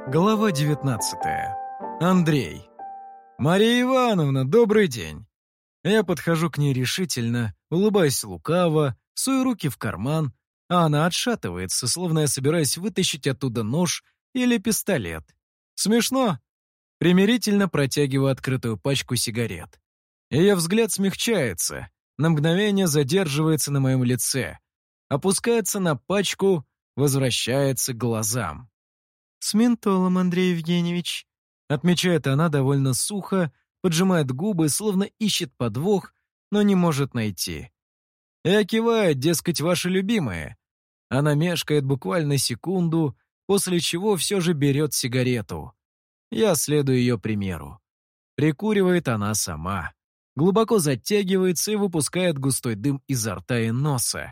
Глава 19. Андрей. «Мария Ивановна, добрый день!» Я подхожу к ней решительно, улыбаюсь лукаво, сую руки в карман, а она отшатывается, словно я собираюсь вытащить оттуда нож или пистолет. Смешно? Примирительно протягиваю открытую пачку сигарет. Ее взгляд смягчается, на мгновение задерживается на моем лице, опускается на пачку, возвращается к глазам. «С ментолом, Андрей Евгеньевич», — отмечает она довольно сухо, поджимает губы, словно ищет подвох, но не может найти. Я киваю, дескать, ваши любимые. Она мешкает буквально секунду, после чего все же берет сигарету. Я следую ее примеру. Прикуривает она сама. Глубоко затягивается и выпускает густой дым изо рта и носа.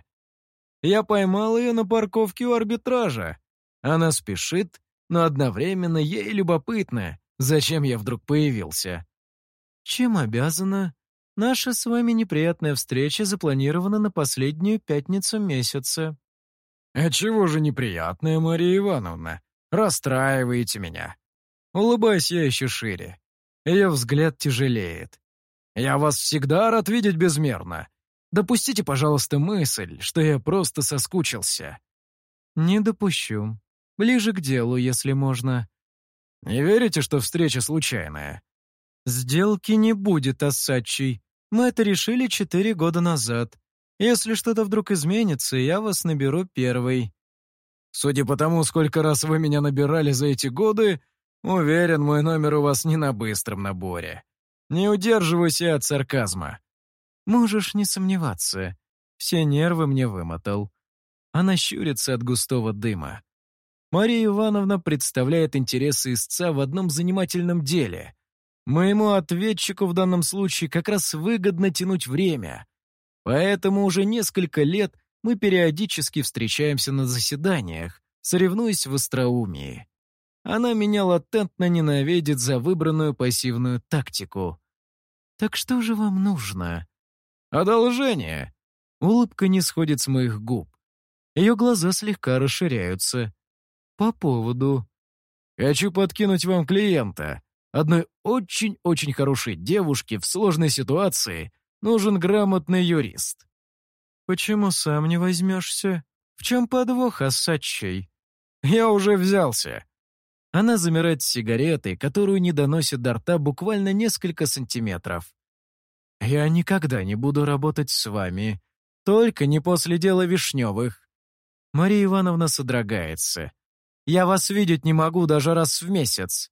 Я поймал ее на парковке у арбитража. Она спешит, но одновременно ей любопытно, зачем я вдруг появился. «Чем обязана? Наша с вами неприятная встреча запланирована на последнюю пятницу месяца». «А чего же неприятная, Мария Ивановна? Расстраиваете меня». Улыбаюсь я еще шире. Ее взгляд тяжелеет. «Я вас всегда рад видеть безмерно. Допустите, пожалуйста, мысль, что я просто соскучился». «Не допущу. Ближе к делу, если можно». «Не верите, что встреча случайная?» «Сделки не будет, Ассачий. Мы это решили 4 года назад. Если что-то вдруг изменится, я вас наберу первой». «Судя по тому, сколько раз вы меня набирали за эти годы, уверен, мой номер у вас не на быстром наборе. Не удерживаюсь я от сарказма». «Можешь не сомневаться. Все нервы мне вымотал». Она щурится от густого дыма. Мария Ивановна представляет интересы истца в одном занимательном деле. Моему ответчику в данном случае как раз выгодно тянуть время. Поэтому уже несколько лет мы периодически встречаемся на заседаниях, соревнуясь в остроумии. Она меня латентно ненавидит за выбранную пассивную тактику. «Так что же вам нужно?» «Одолжение». Улыбка не сходит с моих губ. Ее глаза слегка расширяются. «По поводу...» «Хочу подкинуть вам клиента. Одной очень-очень хорошей девушке в сложной ситуации нужен грамотный юрист». «Почему сам не возьмешься? В чем подвох, Ассачий?» «Я уже взялся». Она замирает с сигаретой, которую не доносит до рта буквально несколько сантиметров. «Я никогда не буду работать с вами. Только не после дела Вишневых». Мария Ивановна содрогается. «Я вас видеть не могу даже раз в месяц.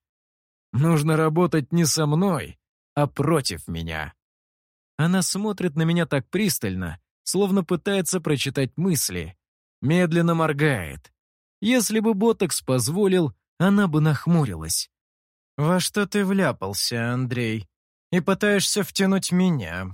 Нужно работать не со мной, а против меня». Она смотрит на меня так пристально, словно пытается прочитать мысли. Медленно моргает. Если бы ботокс позволил, она бы нахмурилась. «Во что ты вляпался, Андрей? И пытаешься втянуть меня?»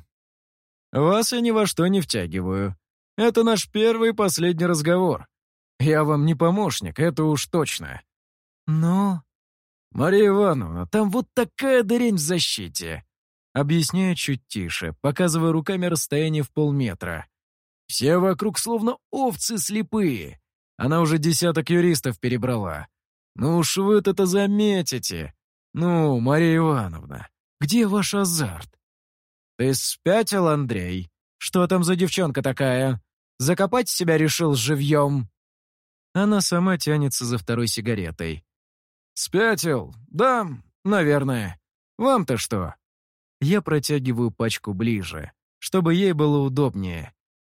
«Вас я ни во что не втягиваю. Это наш первый и последний разговор. Я вам не помощник, это уж точно». «Но...» «Мария Ивановна, там вот такая дырень в защите!» Объясняю чуть тише, показывая руками расстояние в полметра. «Все вокруг словно овцы слепые. Она уже 10 юристов перебрала. Ну уж вы-то это заметите. Ну, Мария Ивановна, где ваш азарт?» «Ты спятил, Андрей? Что там за девчонка такая? Закопать себя решил живьем?» Она сама тянется за второй сигаретой. «Спятил? Да, наверное. Вам-то что?» Я протягиваю пачку ближе, чтобы ей было удобнее.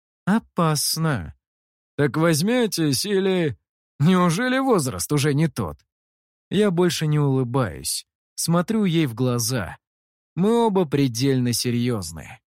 «Опасно». «Так возьметесь или...» «Неужели возраст уже не тот?» Я больше не улыбаюсь. Смотрю ей в глаза. Мы оба предельно серьезны.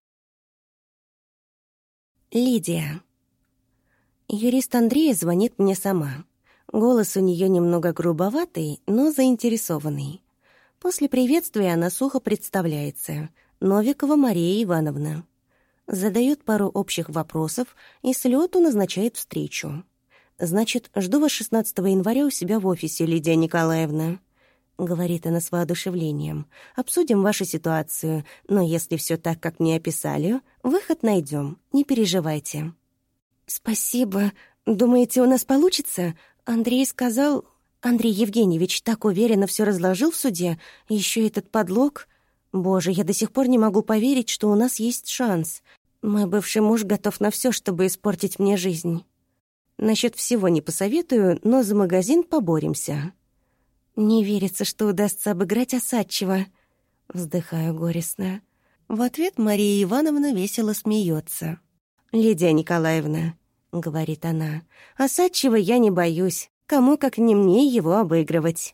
Лидия. Юрист Андрея звонит мне сама. Голос у нее немного грубоватый, но заинтересованный. После приветствия она сухо представляется. Новикова Мария Ивановна. Задает пару общих вопросов и с лету назначает встречу. «Значит, жду вас 16 января у себя в офисе, Лидия Николаевна», — говорит она с воодушевлением. «Обсудим вашу ситуацию, но если все так, как мне описали, выход найдем, не переживайте». «Спасибо. Думаете, у нас получится? Андрей сказал...» Андрей Евгеньевич так уверенно все разложил в суде, еще этот подлог. Боже, я до сих пор не могу поверить, что у нас есть шанс. Мой бывший муж готов на все, чтобы испортить мне жизнь. Насчет всего не посоветую, но за магазин поборемся. Не верится, что удастся обыграть Осадчего. Вздыхаю горестно. В ответ Мария Ивановна весело смеется. «Лидия Николаевна», — говорит она, — «Осадчего я не боюсь. Кому, как не мне, его обыгрывать».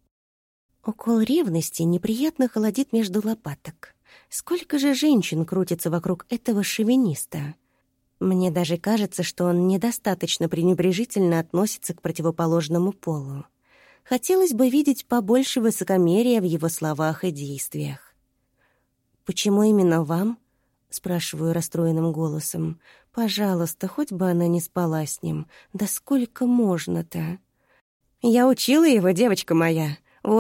Укол ревности неприятно холодит между лопаток. Сколько же женщин крутится вокруг этого шовиниста? Мне даже кажется, что он недостаточно пренебрежительно относится к противоположному полу. Хотелось бы видеть побольше высокомерия в его словах и действиях. «Почему именно вам?» — спрашиваю расстроенным голосом. «Пожалуйста, хоть бы она не спала с ним. Да сколько можно-то?» «Я учила его, девочка моя.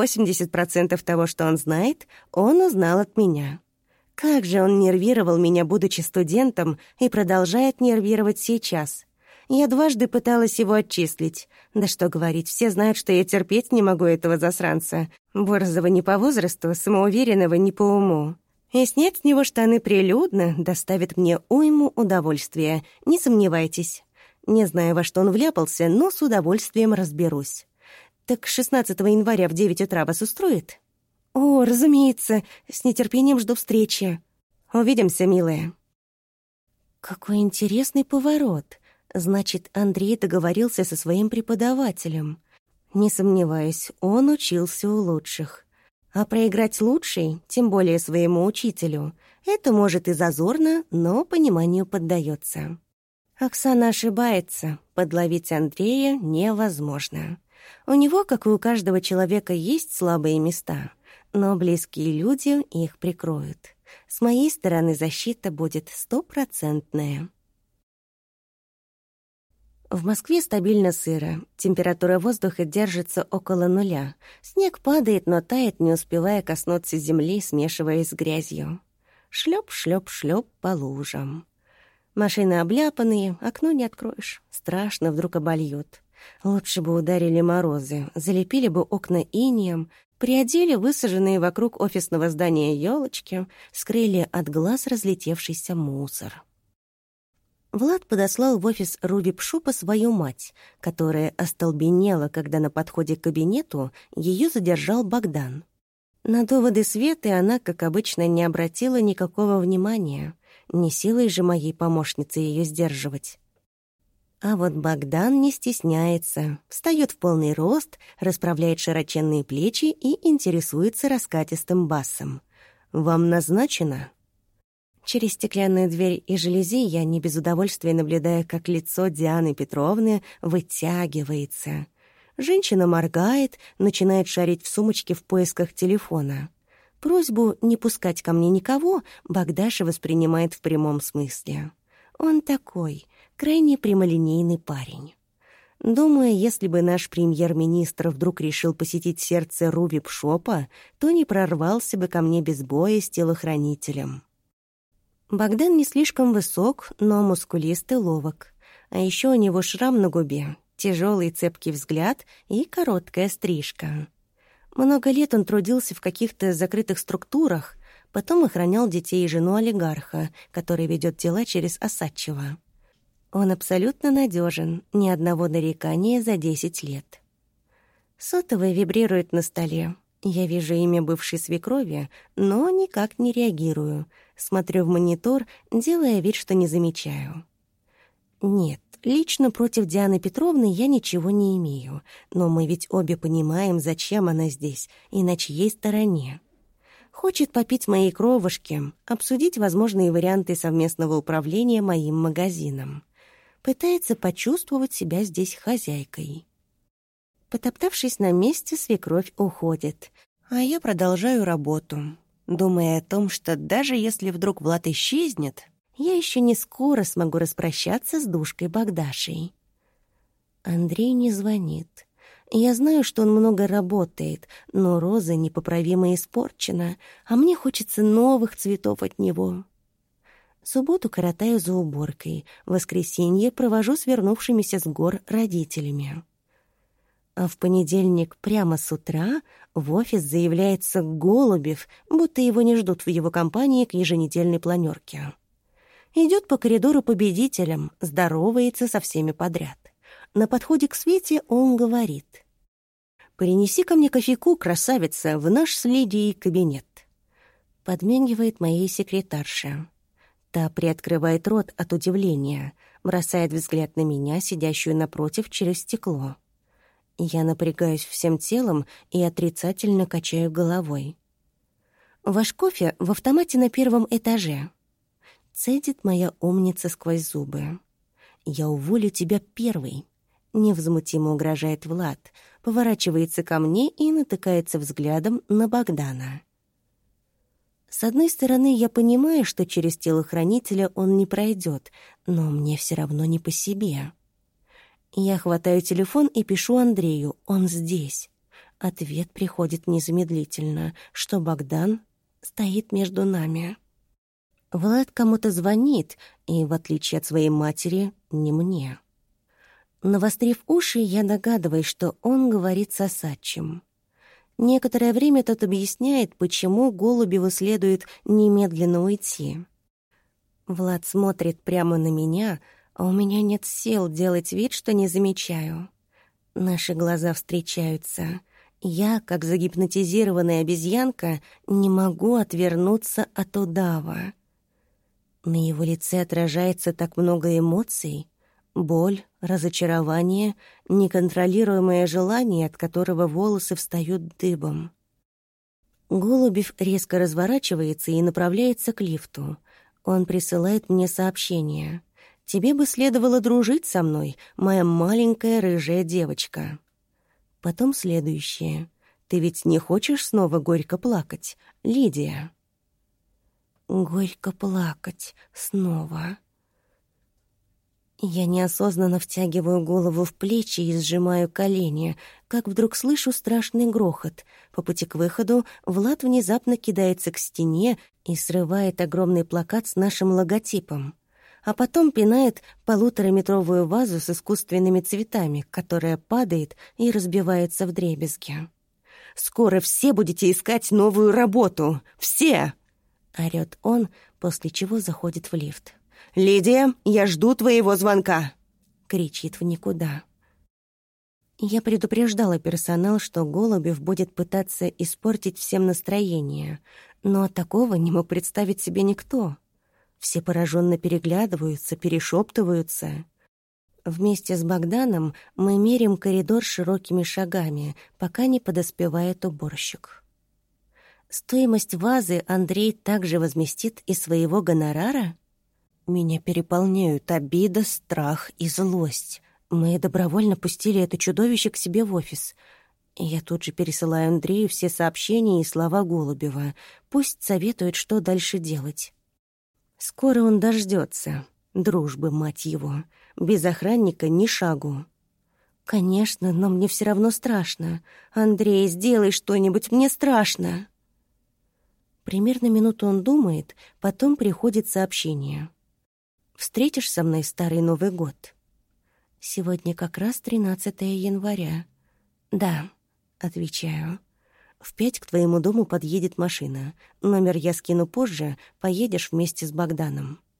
80% того, что он знает, он узнал от меня. Как же он нервировал меня, будучи студентом, и продолжает нервировать сейчас. Я дважды пыталась его отчислить. Да что говорить, все знают, что я терпеть не могу этого засранца. Борзого не по возрасту, самоуверенного не по уму. И снять с него штаны прилюдно доставит мне уйму удовольствия, не сомневайтесь. Не знаю, во что он вляпался, но с удовольствием разберусь. Так 16 января в 9 утра вас устроит? О, разумеется, с нетерпением жду встречи. Увидимся, милая. Какой интересный поворот. Значит, Андрей договорился со своим преподавателем. Не сомневаюсь, он учился у лучших. А проиграть лучшей, тем более своему учителю, это может и зазорно, но пониманию поддается. Оксана ошибается, подловить Андрея невозможно. У него, как и у каждого человека, есть слабые места, но близкие люди их прикроют. С моей стороны защита будет 100%. В Москве стабильно сыро, температура воздуха держится около 0. Снег падает, но тает, не успевая коснуться земли, смешиваясь с грязью. Шлёп-шлёп-шлёп по лужам. Машины обляпанные, окно не откроешь. Страшно, вдруг обольют. Лучше бы ударили морозы, залепили бы окна инеем, приодели высаженные вокруг офисного здания ёлочки, скрыли от глаз разлетевшийся мусор. Влад подослал в офис Руби Пшупа свою мать, которая остолбенела, когда на подходе к кабинету ее задержал Богдан. На доводы Светы она, как обычно, не обратила никакого внимания. Не силой же моей помощницы ее сдерживать. А вот Богдан не стесняется, встает в полный рост, расправляет широченные плечи и интересуется раскатистым басом. «Вам назначено?» Через стеклянную дверь и жалюзи я не без удовольствия наблюдаю, как лицо Дианы Петровны вытягивается. Женщина моргает, начинает шарить в сумочке в поисках телефона. Просьбу не пускать ко мне никого Богдаша воспринимает в прямом смысле. Он такой, крайне прямолинейный парень. Думаю, если бы наш премьер-министр вдруг решил посетить сердце Руби Пшопа, то не прорвался бы ко мне без боя с телохранителем. Богдан не слишком высок, но мускулист и ловок. А еще у него шрам на губе, тяжелый цепкий взгляд и короткая стрижка. Много лет он трудился в каких-то закрытых структурах, потом охранял детей и жену олигарха, который ведет дела через Осадчего. Он абсолютно надежен, ни одного нарекания за 10 лет. Сотовый вибрирует на столе. Я вижу имя бывшей свекрови, но никак не реагирую. Смотрю в монитор, делая вид, что не замечаю. Нет, лично против Дианы Петровны я ничего не имею, но мы ведь обе понимаем, зачем она здесь и на чьей стороне. Хочет попить моей кровушки, обсудить возможные варианты совместного управления моим магазином. Пытается почувствовать себя здесь хозяйкой. Потоптавшись на месте, свекровь уходит, а я продолжаю работу, думая о том, что даже если вдруг Влад исчезнет, я еще не скоро смогу распрощаться с душкой Богдашей. Андрей не звонит. Я знаю, что он много работает, но роза непоправимо испорчена, а мне хочется новых цветов от него. Субботу коротаю за уборкой, воскресенье провожу с вернувшимися с гор родителями. А в понедельник прямо с утра в офис заявляется Голубев, будто его не ждут в его компании к еженедельной планерке. Идет по коридору победителем, здоровается со всеми подряд. На подходе к Свете он говорит: «Принеси ко мне кофейку, красавица, в наш с Лидией кабинет». Подмигивает моей секретарше. Та приоткрывает рот от удивления, бросает взгляд на меня, сидящую напротив, через стекло. Я напрягаюсь всем телом и отрицательно качаю головой. «Ваш кофе в автомате на первом этаже», — цедит моя умница сквозь зубы. «Я уволю тебя первой», — невозмутимо угрожает Влад, поворачивается ко мне и натыкается взглядом на Богдана. С одной стороны, я понимаю, что через телохранителя он не пройдет, но мне все равно не по себе. Я хватаю телефон и пишу Андрею: он здесь. Ответ приходит незамедлительно, что Богдан стоит между нами. Влад кому-то звонит, и, в отличие от своей матери, не мне. Навострив уши, я догадываюсь, что он говорит с Осадчим. Некоторое время тот объясняет, почему Голубеву следует немедленно уйти. Влад смотрит прямо на меня, а у меня нет сил делать вид, что не замечаю. Наши глаза встречаются. Я, как загипнотизированная обезьянка, не могу отвернуться от удава. На его лице отражается так много эмоций. Боль, разочарование, неконтролируемое желание, от которого волосы встают дыбом. Голубев резко разворачивается и направляется к лифту. Он присылает мне сообщение: «Тебе бы следовало дружить со мной, моя маленькая рыжая девочка». Потом следующее: «Ты ведь не хочешь снова горько плакать, Лидия?» Горько плакать снова. Я неосознанно втягиваю голову в плечи и сжимаю колени, как вдруг слышу страшный грохот. По пути к выходу Влад внезапно кидается к стене и срывает огромный плакат с нашим логотипом. А потом пинает 1,5-метровую вазу с искусственными цветами, которая падает и разбивается вдребезги. «Скоро все будете искать новую работу! Все!» — орёт он, после чего заходит в лифт. «Лидия, я жду твоего звонка!» — кричит в никуда. Я предупреждала персонал, что Голубев будет пытаться испортить всем настроение, но такого не мог представить себе никто. Все пораженно переглядываются, перешептываются. Вместе с Богданом мы мерим коридор широкими шагами, пока не подоспевает уборщик. Стоимость вазы Андрей также возместит из своего гонорара? Меня переполняют обида, страх и злость. Мы добровольно пустили это чудовище к себе в офис. Я тут же пересылаю Андрею все сообщения и слова Голубева. Пусть советует, что дальше делать. Скоро он дождется дружбы, мать его. Без охранника ни шагу. Конечно, но мне все равно страшно. Андрей, сделай что-нибудь, мне страшно. Примерно минуту он думает, потом приходит сообщение. «Встретишь со мной старый Новый год?» Сегодня как раз 13 января. «Да», — отвечаю. «В 5 к твоему дому подъедет машина. Номер я скину позже, поедешь вместе с Богданом».